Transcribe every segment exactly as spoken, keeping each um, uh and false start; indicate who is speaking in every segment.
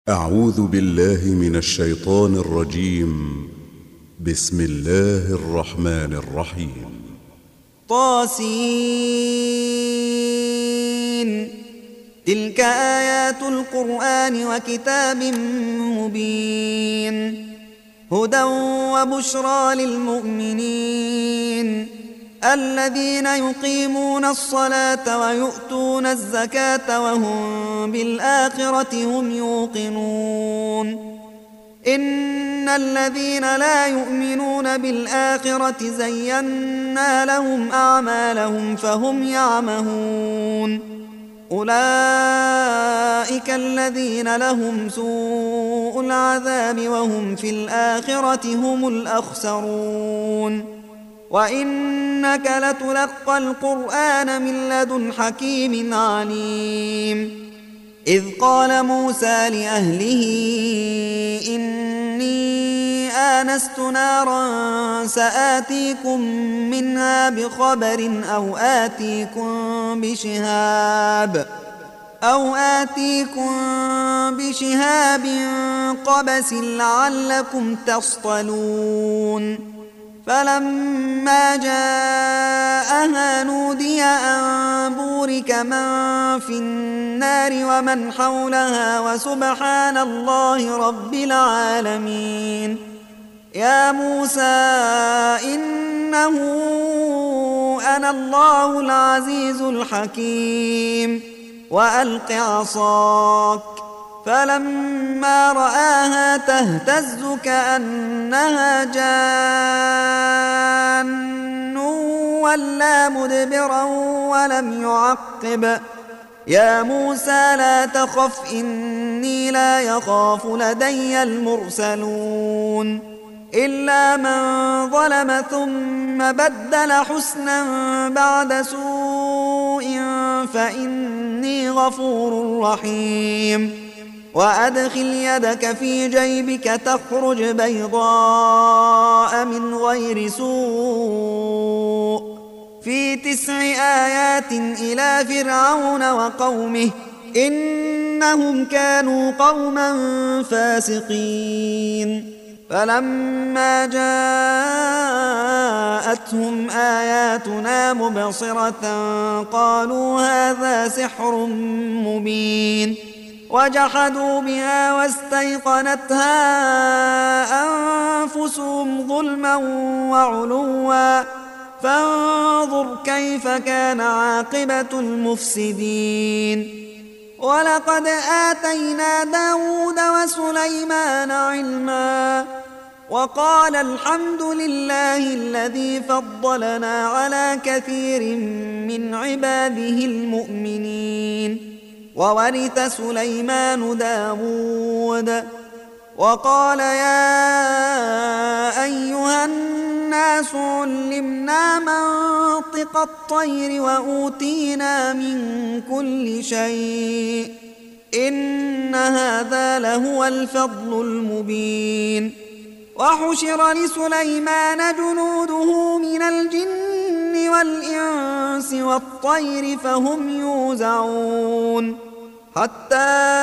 Speaker 1: أعوذ بالله من الشيطان الرجيم. بسم الله الرحمن الرحيم.
Speaker 2: طاسين. تلك آيات القرآن وكتاب مبين، هدى وبشرى للمؤمنين الذين يقيمون الصلاة ويؤتون الزكاة وهم بالآخرة هم يوقنون. إن الذين لا يؤمنون بالآخرة زينا لهم أعمالهم فهم يعمهون. أولئك الذين لهم سوء العذاب وهم في الآخرة هم الأخسرون. وإنك لتلقى القرآن من لدن حكيم عليم. إذ قال موسى لأهله إني آنست نارا سآتيكم منها بخبر أو آتيكم بشهاب أو آتيكم بشهاب قبس لعلكم تصطلون. فلما جاءها نودي أن بورك من في النار ومن حولها وسبحان الله رب العالمين. يا موسى إنه أنا الله العزيز الحكيم وألق عصاك. فلما رآها تهتز كأنها جان ولى مدبرا ولم يعقب. يا موسى لا تخف إني لا يخاف لدي المرسلون. إلا من ظلم ثم بدل حسنا بعد سوء فإني غفور رحيم. وأدخل يدك في جيبك تخرج بيضاء من غير سوء في تسع آيات إلى فرعون وقومه إنهم كانوا قوما فاسقين. فلما جاءتهم آياتنا مبصرة قالوا هذا سحر مبين، وجحدوا بها واستيقنتها أنفسهم ظلما وعلوا فانظر كيف كان عاقبة المفسدين. ولقد آتينا داود وسليمان علما وقال الحمد لله الذي فضلنا على كثير من عباده المؤمنين. وورث سليمان داود وقال يا أيها الناس علمنا منطق الطير وأوتينا من كل شيء إن هذا لهو الفضل المبين. وحشر لسليمان جنوده من الجن والإنس والطير فهم يوزعون. حتى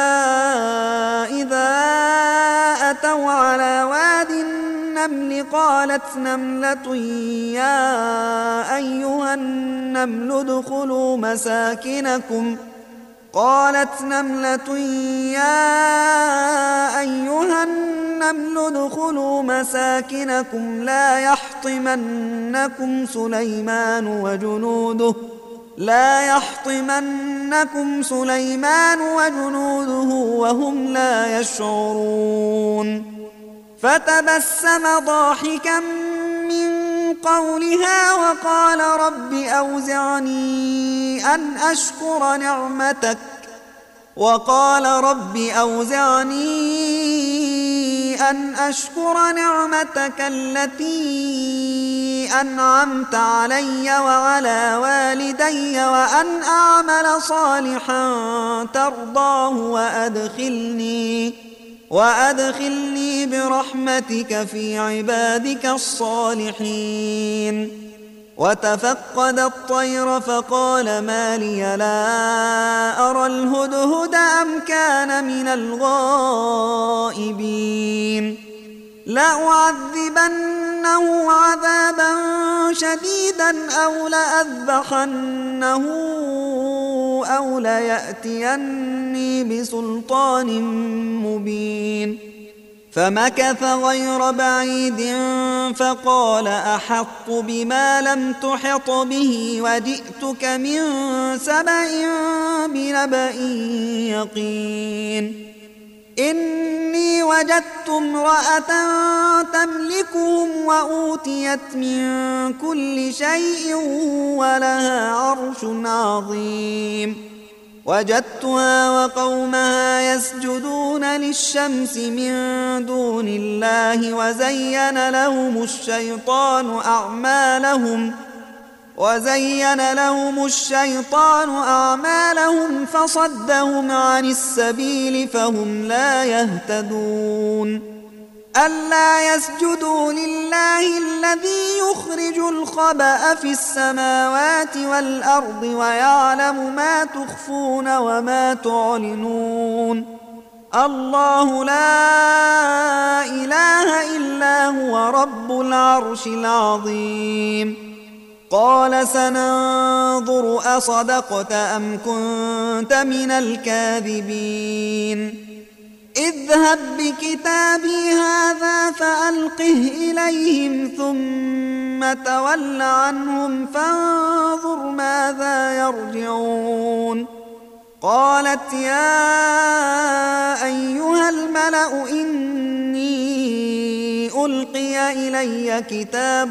Speaker 2: إذا أتوا على واد النمل قالت نملة يا أيها النمل ادخلوا مساكنكم قالت نملة يا أيها النمل ادخلوا مساكنكم لا يحطمنكم سليمان وجنوده لا يحطمنكم سليمان وجنوده وهم لا يشعرون. فتبسم ضاحكا من قولها وقال رب أوزعني أن أشكر نعمتك وقال رب أوزعني أن أشكر نعمتك التي أنعمت علي وعلى والدي وأن أعمل صالحا ترضاه وأدخلني وأدخلني برحمتك في عبادك الصالحين. وتفقد الطير فقال ما لي لا أرى الهدهد أم كان من الغائبين لأعذبنه عذابا شديدا أو لأذبحنه أو ليأتيني بسلطان مبين فمكث غير بعيد فقال أحط بما لم تحط به وجئتك من سبأ بنبأ يقين إني وجدت امرأة تملكهم وأوتيت من كل شيء ولها عرش عظيم وجدتها وقومها يسجدون للشمس من دون الله وزين لهم الشيطان أعمالهم وزين لهم الشيطان أعمالهم فصدهم عن السبيل فهم لا يهتدون ألا يسجدوا لله الذي يخرج الخبأ في السماوات والأرض ويعلم ما تخفون وما تعلنون الله لا إله إلا هو رب العرش العظيم قال سننظر أصدقت أم كنت من الكاذبين اذهب بكتابي هذا فألقه إليهم ثم تول عنهم فانظر ماذا يرجعون قالت يا أيها الملأ إني ألقي إلي كتاب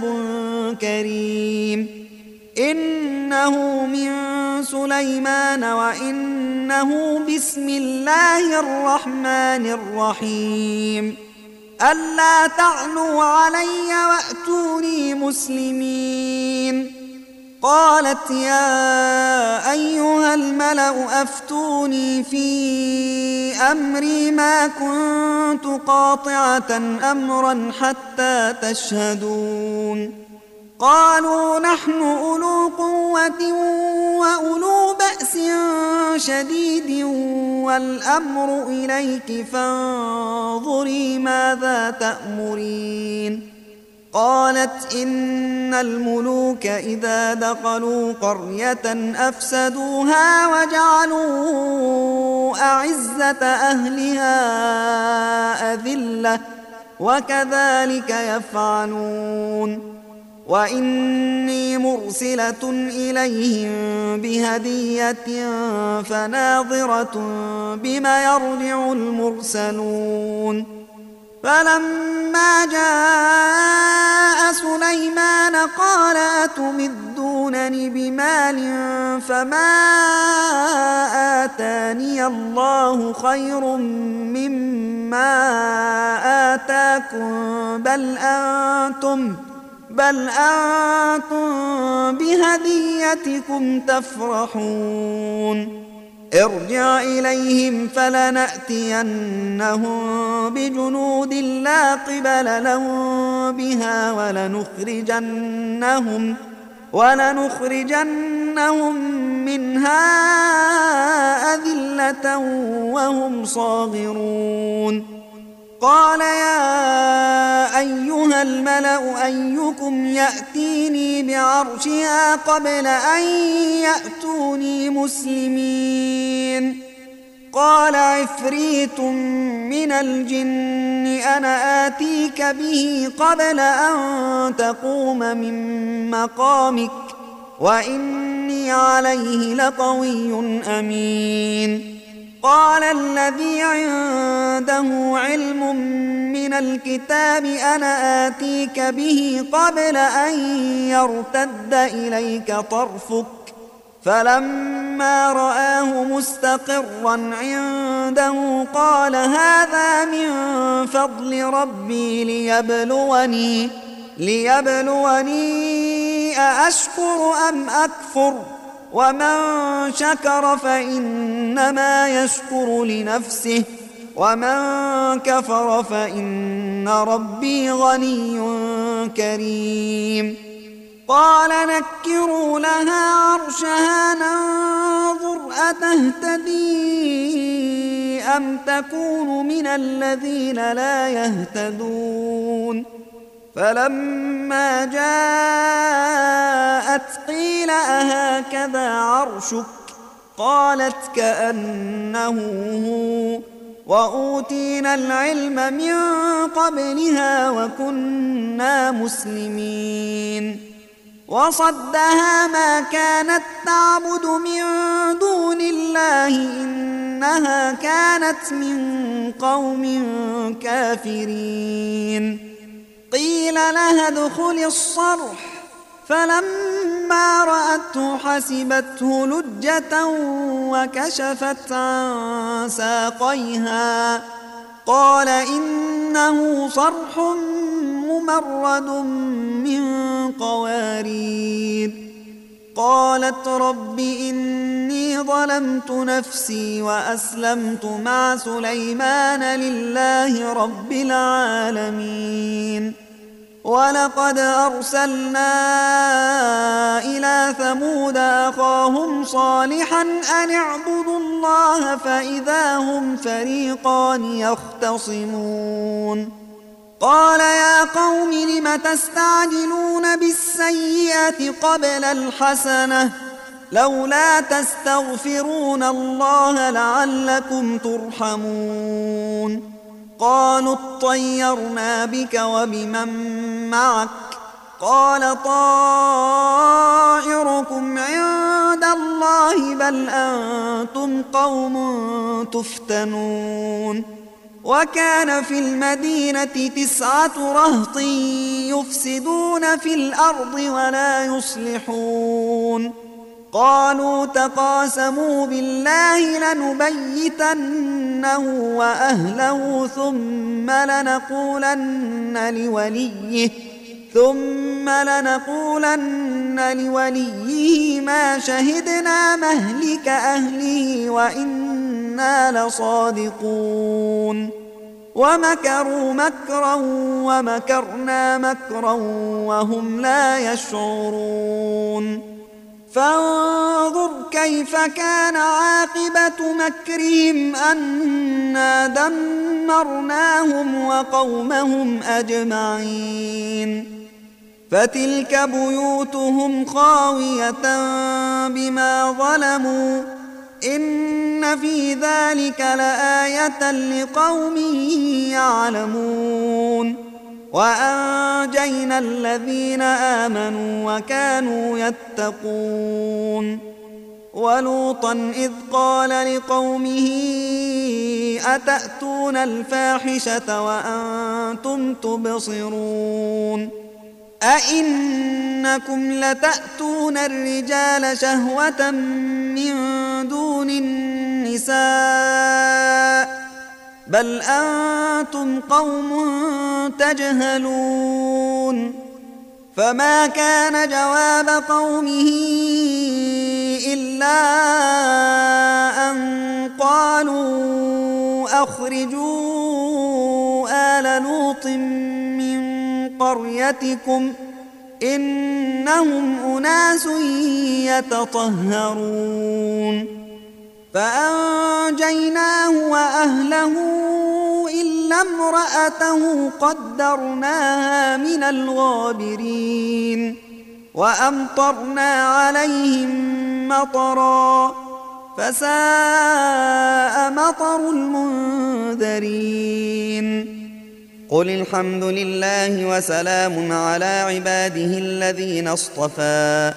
Speaker 2: كريم إنه من سليمان وإنه بسم الله الرحمن الرحيم ألا تعلوا علي وأتوني مسلمين قالت يا أيها الملأ أفتوني في أمري ما كنت قاطعة أمرا حتى تشهدون قالوا نحن أولو قوة وأولو بأس شديد والأمر إليك فانظري ماذا تأمرين قالت إن الملوك إذا دخلوا قرية أفسدوها وجعلوا أعزة أهلها أذلة وكذلك يفعلون وإني مرسلة إليهم بهدية فناظرة بما يرجع المرسلون فلما جاء سليمان قال أتمدونني بمال فما آتاني الله خير مما آتاكم بل أنتم بل أنتم بهديتكم تفرحون ارجع إليهم فلنأتينهم بجنود لا قبل لهم بها ولنخرجنهم ولنخرجنهم منها أذلة وهم صاغرون قال يا أيها الملأ أيكم يأتيني بعرشها قبل أن يأتوني مسلمين قال عفريت من الجن أنا آتيك به قبل أن تقوم من مقامك وإني عليه لقوي أمين قال الذي عنده علم من الكتاب أنا آتيك به قبل أن يرتد إليك طرفك فلما رآه مستقرا عنده قال هذا من فضل ربي ليبلوني ليبلوني أأشكر أم أكفر ومن شكر فإنما يشكر لنفسه ومن كفر فإن ربي غني كريم قال نكروا لها عرشها ننظر أتهتدي أم تكون من الذين لا يهتدون فلما جاءت قيل أهكذا عرشك قالت كأنه هو وأوتينا العلم من قبلها وكنا مسلمين وصدها ما كانت تعبد من دون الله إنها كانت من قوم كافرين قيل لها ادخل الصرح فلما رأته حسبته لجة وكشفت عن ساقيها قال إنه صرح ممرد من قوارير قالت رب إني ظلمت نفسي وأسلمت مع سليمان لله رب العالمين ولقد أرسلنا إلى ثمود أخاهم صالحا أن اعبدوا الله فإذا هم فريقان يختصمون قال يا قوم لم تستعجلون بالسيئة قبل الحسنة لولا تستغفرون الله لعلكم ترحمون قالوا اطيرنا بك وبمن معك قال طائركم عند الله بل أنتم قوم تفتنون وكان في المدينة تسعة رهط يفسدون في الأرض ولا يصلحون قالوا تقاسموا بالله لنبيتنه وأهله ثم لنقولن لوليه ثم لنقولن لوليه ما شهدنا مهلك أهله وإنا لصادقون ومكروا مكرا ومكرنا مكرا وهم لا يشعرون فانظر كيف كان عاقبة مكرهم أنا دمرناهم وقومهم أجمعين فتلك بيوتهم خاوية بما ظلموا إن في ذلك لآية لقوم يعلمون وأنجينا الذين آمنوا وكانوا يتقون ولوطا إذ قال لقومه أتأتون الفاحشة وأنتم تبصرون أئنكم لتأتون الرجال شهوة من دون النساء بل أنتم قوم تجهلون فما كان جواب قومه إلا أن قالوا أخرجوا آل لوط من قريتكم إنهم أناس يتطهرون فأنجيناه وأهله إلا امرأته قدرناها من الغابرين وأمطرنا عليهم مطرا فساء مطر المنذرين قل الحمد لله وسلام على عباده الذين اصطفى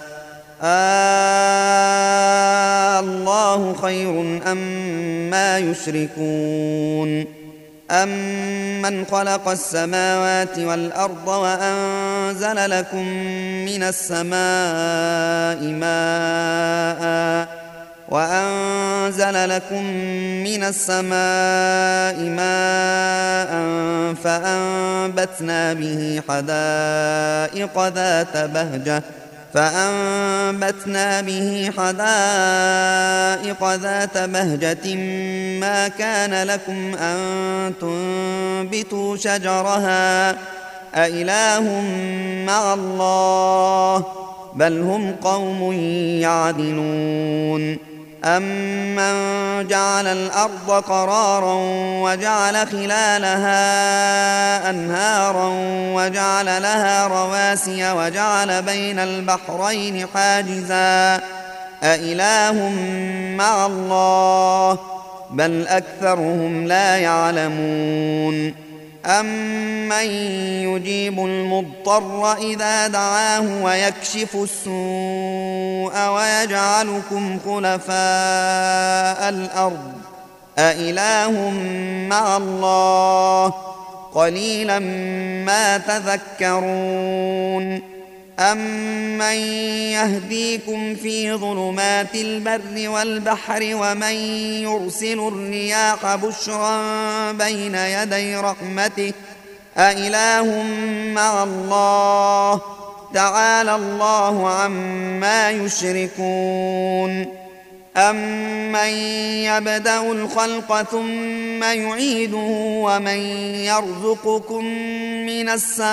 Speaker 2: آه الله خير أما يشركون أمن خلق السماوات والأرض وأنزل لكم من السماء ماء وأنزل لكم من السماء ماء فأنبتنا به حدائق ذات بهجة فأنبتنا به حدائق ذات بهجة ما كان لكم أن تنبتوا شجرها أإله مع الله بل هم قوم يعدلون أمن جعل الأرض قرارا وجعل خلالها أنهارا وجعل لها رواسي وجعل بين البحرين حاجزا أإله مع الله بل أكثرهم لا يعلمون أمن يجيب المضطر إذا دعاه ويكشف السوء ويجعلكم خلفاء الأرض أإله مع الله قليلا ما تذكرون أمن يهديكم في ظلمات البر والبحر ومن يرسل الرياح بشرا بين يدي رحمته أإله مع الله تعالى الله عما يشركون أمن يبدأ الخلق ثم يعيده ومن يرزقكم من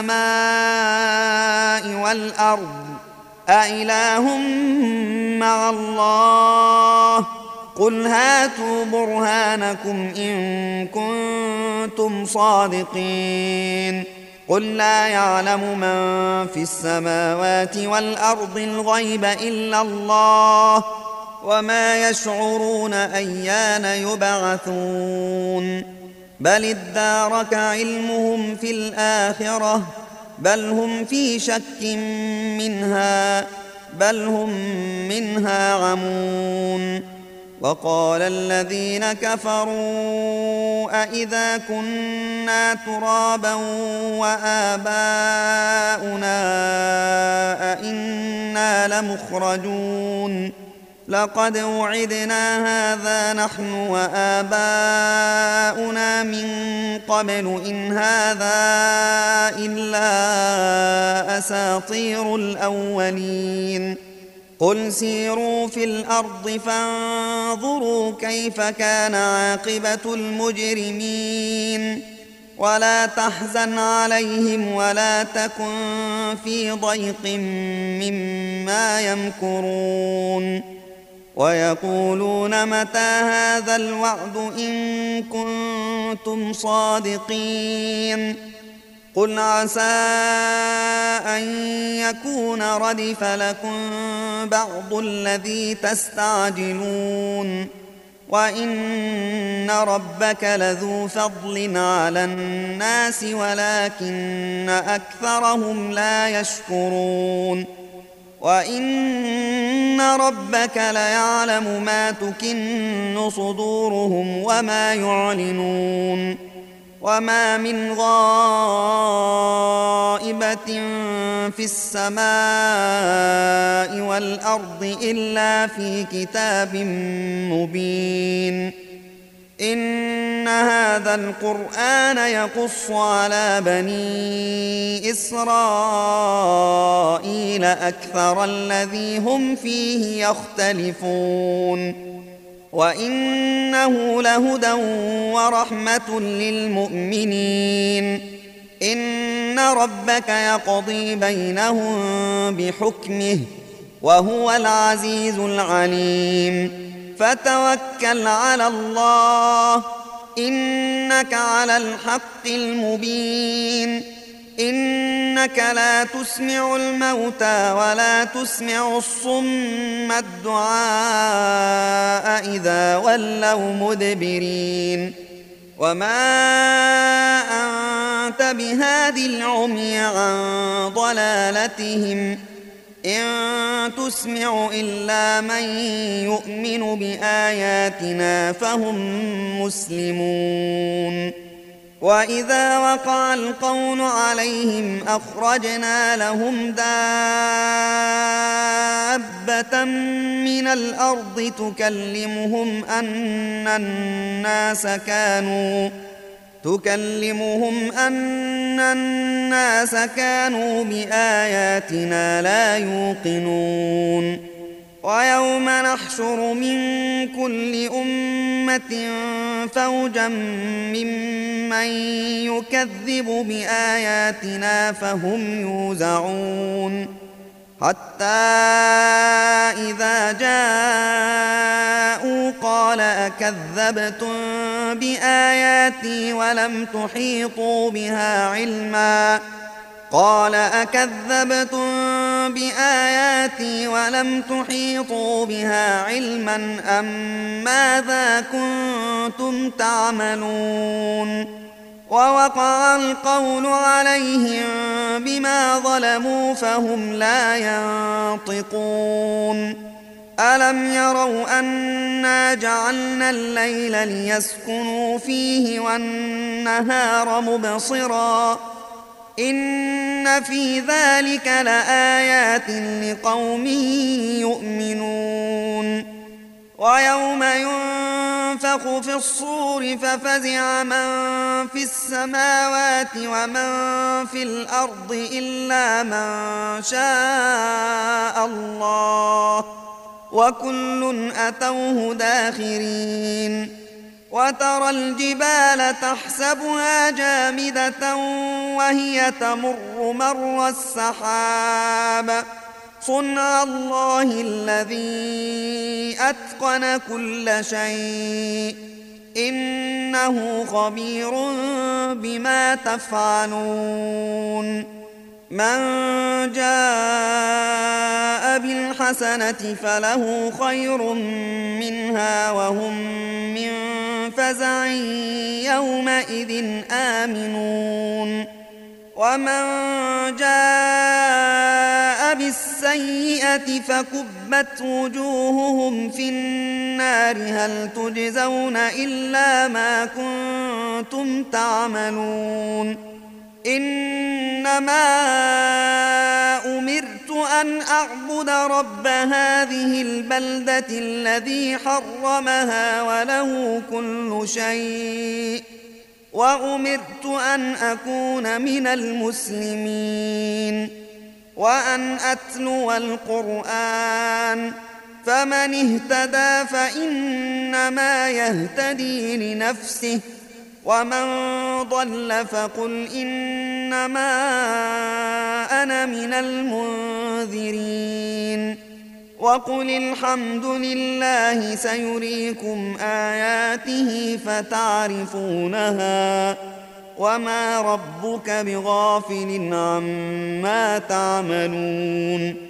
Speaker 2: السماء والأرض أإله مع الله قل هاتوا برهانكم إن كنتم صادقين قل لا يعلم من في السماوات والأرض الغيب إلا الله وما يشعرون أيان يبعثون بل ادارك علمهم في الآخرة بل هم في شك منها بل هم منها عمون وقال الذين كفروا أإذا كنا ترابا وآباؤنا أإنا لمخرجون لقد وعدنا هذا نحن وآباؤنا من قبل إن هذا إلا أساطير الأولين قل سيروا في الأرض فانظروا كيف كان عاقبة المجرمين ولا تحزن عليهم ولا تكن في ضيق مما يمكرون ويقولون متى هذا الوعد إن كنتم صادقين قل عسى أن يكون ردف لكم بعض الذي تستعجلون وإن ربك لذو فضل على الناس ولكن أكثرهم لا يشكرون وإن ربك ليعلم ما تكن صدورهم وما يعلنون وما من غائبة في السماء والأرض إلا في كتاب مبين إن هذا القرآن يقص على بني إسرائيل أكثر الذي هم فيه يختلفون وإنه لهدى ورحمة للمؤمنين إن ربك يقضي بينهم بحكمه وهو العزيز العليم فتوكل على الله إنك على الحق المبين إنك لا تسمع الموتى ولا تسمع الصم الدعاء إذا ولوا مدبرين وما أنت بهادي العمي عن ضلالتهم إن تسمع إلا من يؤمن بآياتنا فهم مسلمون وإذا وقع القول عليهم أخرجنا لهم دابة من الأرض تكلمهم أن الناس كانوا تكلمهم أن الناس كانوا بآياتنا لا يوقنون ويوم نحشر من كل أمة فوجا ممن من يكذب بآياتنا فهم يوزعون حتى إذا جاءوا قال أكذبتم بآياتي ولم تحيطوا بها علما قال أكذبتم بآياتي ولم تحيطوا بها علما أم ماذا كنتم تعملون ووقع القول عليهم بما ظلموا فهم لا ينطقون ألم يروا أنا جعلنا الليل ليسكنوا فيه والنهار مبصرا إن في ذلك لآيات لقوم يؤمنون ويوم ينفخ في الصور ففزع من في السماوات ومن في الأرض إلا من شاء الله وكل أتوه داخرين وترى الجبال تحسبها جامدة وهي تمر مر السحاب صنع الله الذي أتقن كل شيء إنه خبير بما تفعلون من جاء بالحسنة فله خير منها وهم من فزع يومئذ آمنون ومن جاء بالسيئة فكبت وجوههم في النار هل تجزون إلا ما كنتم تعملون إنما أمرت أن أعبد رب هذه البلدة الذي حرمها وله كل شيء وأمرت أن أكون من المسلمين وأن أتلو القرآن فمن اهتدى فإنما يهتدي لنفسه ومن ضل فقل إنما أنا من المنذرين وقل الحمد لله سيريكم آياته فتعرفونها وما ربك بغافل عما تعملون